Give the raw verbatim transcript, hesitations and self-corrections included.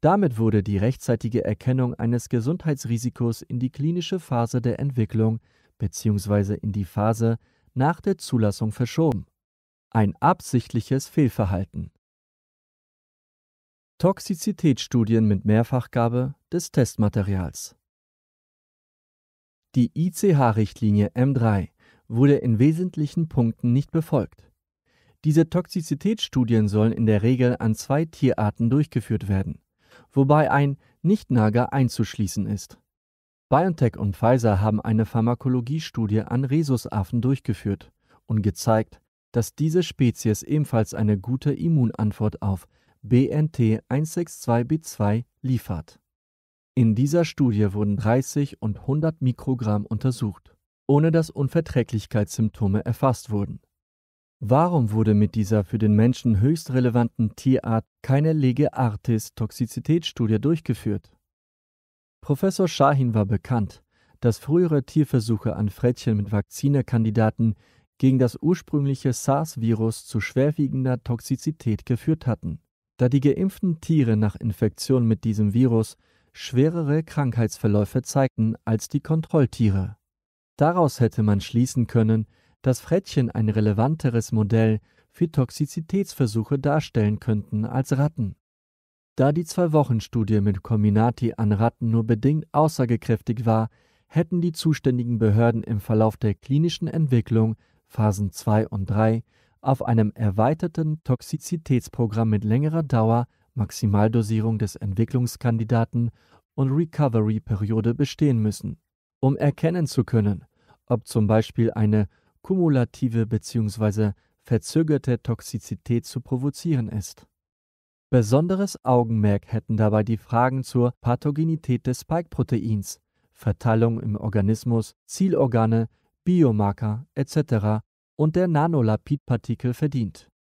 Damit wurde die rechtzeitige Erkennung eines Gesundheitsrisikos in die klinische Phase der Entwicklung bzw. in die Phase nach der Zulassung verschoben. Ein absichtliches Fehlverhalten. Toxizitätsstudien mit Mehrfachgabe des Testmaterials. Die I C H-Richtlinie M drei wurde in wesentlichen Punkten nicht befolgt. Diese Toxizitätsstudien sollen in der Regel an zwei Tierarten durchgeführt werden, wobei ein Nicht-Nager einzuschließen ist. BioNTech und Pfizer haben eine Pharmakologiestudie an Rhesusaffen durchgeführt und gezeigt, dass diese Spezies ebenfalls eine gute Immunantwort auf B N T eins sechs zwei B zwei liefert. In dieser Studie wurden dreißig und hundert Mikrogramm untersucht, ohne dass Unverträglichkeitssymptome erfasst wurden. Warum wurde mit dieser für den Menschen höchst relevanten Tierart keine Lege-Artis-Toxizitätsstudie durchgeführt? Professor Shahin war bekannt, dass frühere Tierversuche an Frettchen mit Vakzinekandidaten gegen das ursprüngliche SARS-Virus zu schwerwiegender Toxizität geführt hatten, da die geimpften Tiere nach Infektion mit diesem Virus schwerere Krankheitsverläufe zeigten als die Kontrolltiere. Daraus hätte man schließen können, dass Frettchen ein relevanteres Modell für Toxizitätsversuche darstellen könnten als Ratten. Da die Zwei-Wochen-Studie mit Comirnaty an Ratten nur bedingt aussagekräftig war, hätten die zuständigen Behörden im Verlauf der klinischen Entwicklung Phasen zwei und drei auf einem erweiterten Toxizitätsprogramm mit längerer Dauer, Maximaldosierung des Entwicklungskandidaten und Recovery-Periode bestehen müssen, um erkennen zu können, ob zum Beispiel eine kumulative bzw. verzögerte Toxizität zu provozieren ist. Besonderes Augenmerk hätten dabei die Fragen zur Pathogenität des Spike-Proteins, Verteilung im Organismus, Zielorgane, Biomarker et cetera und der Nanolipidpartikel verdient.